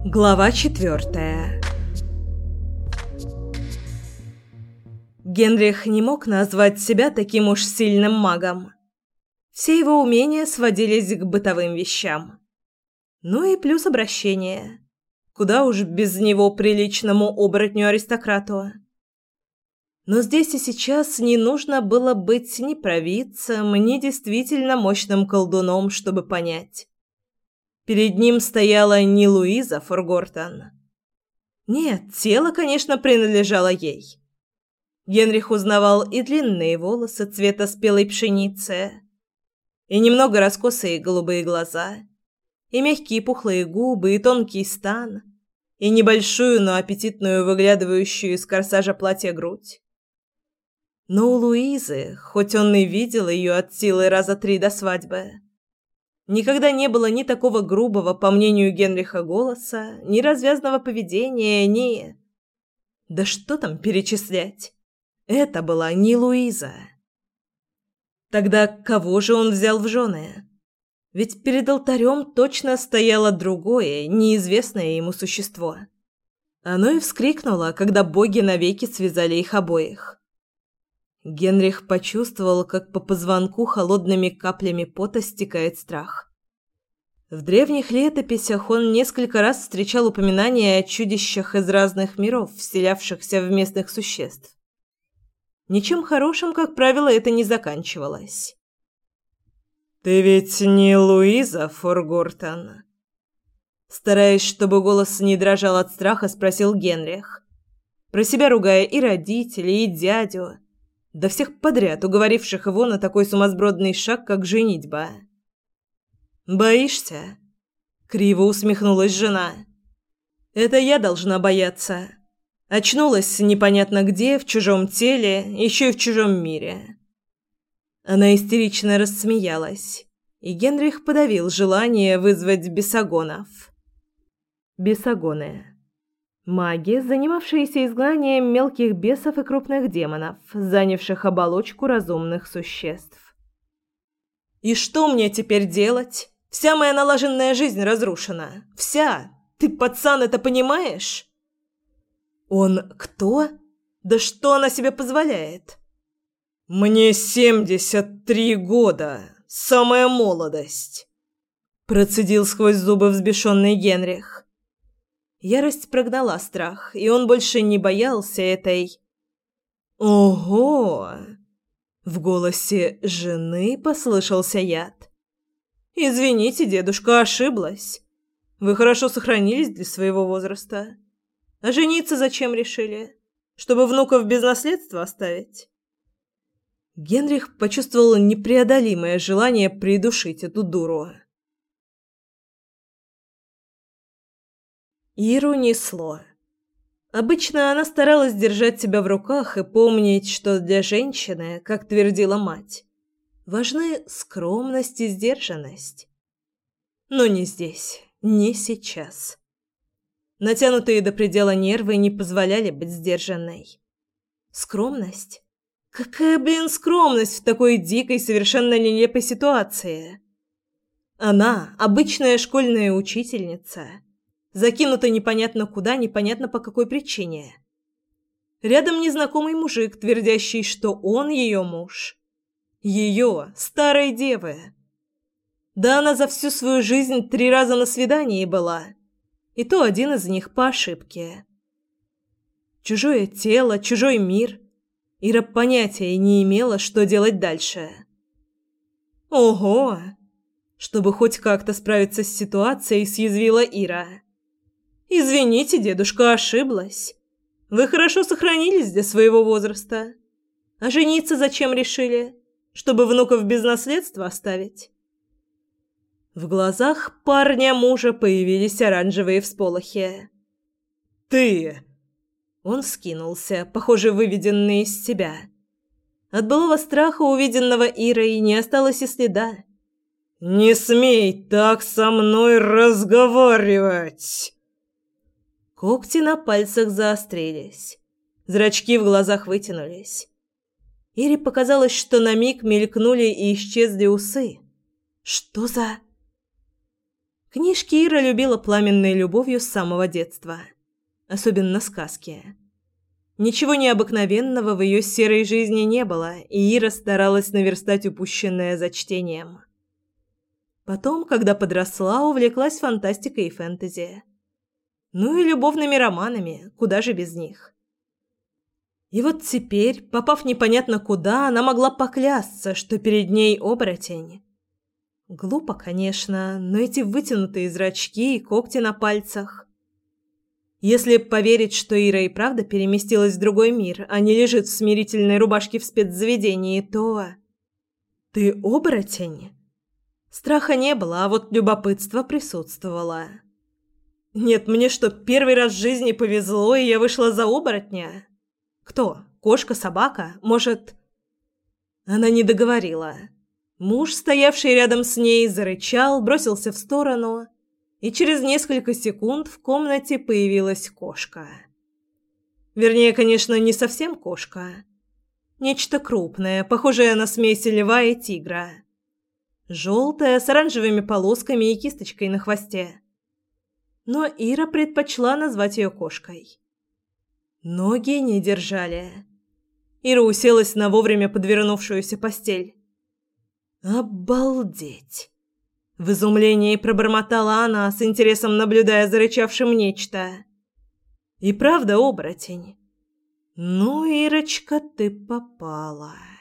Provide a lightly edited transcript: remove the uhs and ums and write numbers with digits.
Глава 4. Генрих не мог назвать себя таким уж сильным магом. Все его умения сводились к бытовым вещам. Ну и плюс обращение. Куда уж без него приличному оборотню-аристократу. Но здесь и сейчас не нужно было быть ни провидцем, ни действительно мощным колдуном, чтобы понять. Перед ним стояла не Луиза Форгортон. Нет, тело, конечно, принадлежало ей. Генрих узнавал и длинные волосы цвета спелой пшеницы, и немного раскосые голубые глаза, и мягкие пухлые губы, и тонкий стан, и небольшую, но аппетитную, выглядывающую из корсажа платья грудь. Но у Луизы, хоть он и видел ее от силы раза 3 до свадьбы, никогда не было ни такого грубого, по мнению Генриха, голоса, ни развязного поведения, ни... Да что там перечислять? Это была не Луиза. Тогда кого же он взял в жены? Ведь перед алтарем точно стояло другое, неизвестное ему существо. Оно и вскрикнуло, когда боги навеки связали их обоих. Генрих почувствовал, как по позвонку холодными каплями пота стекает страх. В древних летописях он несколько раз встречал упоминания о чудищах из разных миров, вселявшихся в местных существ. Ничем хорошим, как правило, это не заканчивалось. «Ты ведь не Луиза Форгортон?» Стараясь, чтобы голос не дрожал от страха, спросил Генрих, про себя ругая и родителей, и дядю, да всех подряд, уговоривших его на такой сумасбродный шаг, как женитьба. «Боишься?» — криво усмехнулась жена. «Это я должна бояться. Очнулась непонятно где, в чужом теле, еще и в чужом мире». Она истерично рассмеялась, и Генрих подавил желание вызвать бесогонов. Бесогоны. Маги, занимавшиеся изгнанием мелких бесов и крупных демонов, занявших оболочку разумных существ. «И что мне теперь делать? Вся моя налаженная жизнь разрушена. Вся! Ты, пацан, это понимаешь?» «Он кто? Да что она себе позволяет?» «Мне 73 года. Самая молодость!» Процедил сквозь зубы взбешенный Генрих. Ярость прогнала страх, и он больше не боялся этой... «Ого!» В голосе жены послышался яд. «Извините, дедушка, ошиблась. Вы хорошо сохранились для своего возраста. А жениться зачем решили? Чтобы внуков без наследства оставить?» Генрих почувствовал непреодолимое желание придушить эту дуру. Иру несло. Обычно она старалась держать себя в руках и помнить, что для женщины, как твердила мать, важны скромность и сдержанность. Но не здесь, не сейчас. Натянутые до предела нервы не позволяли быть сдержанной. Скромность? Какая, скромность в такой дикой, совершенно нелепой ситуации? Она, обычная школьная учительница, закинута непонятно куда, непонятно по какой причине. Рядом незнакомый мужик, твердящий, что он ее муж. Ее, старой девы. Да она за всю свою жизнь 3 раза на свидании была. И то один из них по ошибке. Чужое тело, чужой мир. Ира понятия не имела, что делать дальше. «Ого!» Чтобы хоть как-то справиться с ситуацией, съязвила Ира. «Извините, дедушка, ошиблась. Вы хорошо сохранились для своего возраста. А жениться зачем решили? Чтобы внуков без наследства оставить?» В глазах парня-мужа появились оранжевые всполохи. «Ты!» Он вскинулся, похоже, выведенный из себя. От былого страха, увиденного Ирой, не осталось и следа. «Не смей так со мной разговаривать!» Когти на пальцах заострились. Зрачки в глазах вытянулись. Ире показалось, что на миг мелькнули и исчезли усы. «Что за...» Книжки Ира любила пламенной любовью с самого детства. Особенно сказки. Ничего необыкновенного в ее серой жизни не было, и Ира старалась наверстать упущенное за чтением. Потом, когда подросла, увлеклась фантастикой и фэнтези. Ну и любовными романами, куда же без них. И вот теперь, попав непонятно куда, она могла поклясться, что перед ней оборотень. Глупо, конечно, но эти вытянутые зрачки и когти на пальцах. Если поверить, что Ира и правда переместилась в другой мир, а не лежит в смирительной рубашке в спецзаведении, то... «Ты оборотень?» Страха не было, а вот любопытство присутствовало. «Нет, мне что, первый раз в жизни повезло, и я вышла за оборотня? Кто? Кошка, собака? Может...» Она не договорила. Муж, стоявший рядом с ней, зарычал, бросился в сторону, и через несколько секунд в комнате появилась кошка. Вернее, конечно, не совсем кошка. Нечто крупное, похожее на смесь льва и тигра. Желтая, с оранжевыми полосками и кисточкой на хвосте. Но Ира предпочла назвать ее кошкой. Ноги не держали. Ира уселась на вовремя подвернувшуюся постель. «Обалдеть!» В изумлении пробормотала она, с интересом наблюдая за рычавшим нечто. «И правда оборотень?» «Ну, Ирочка, ты попала».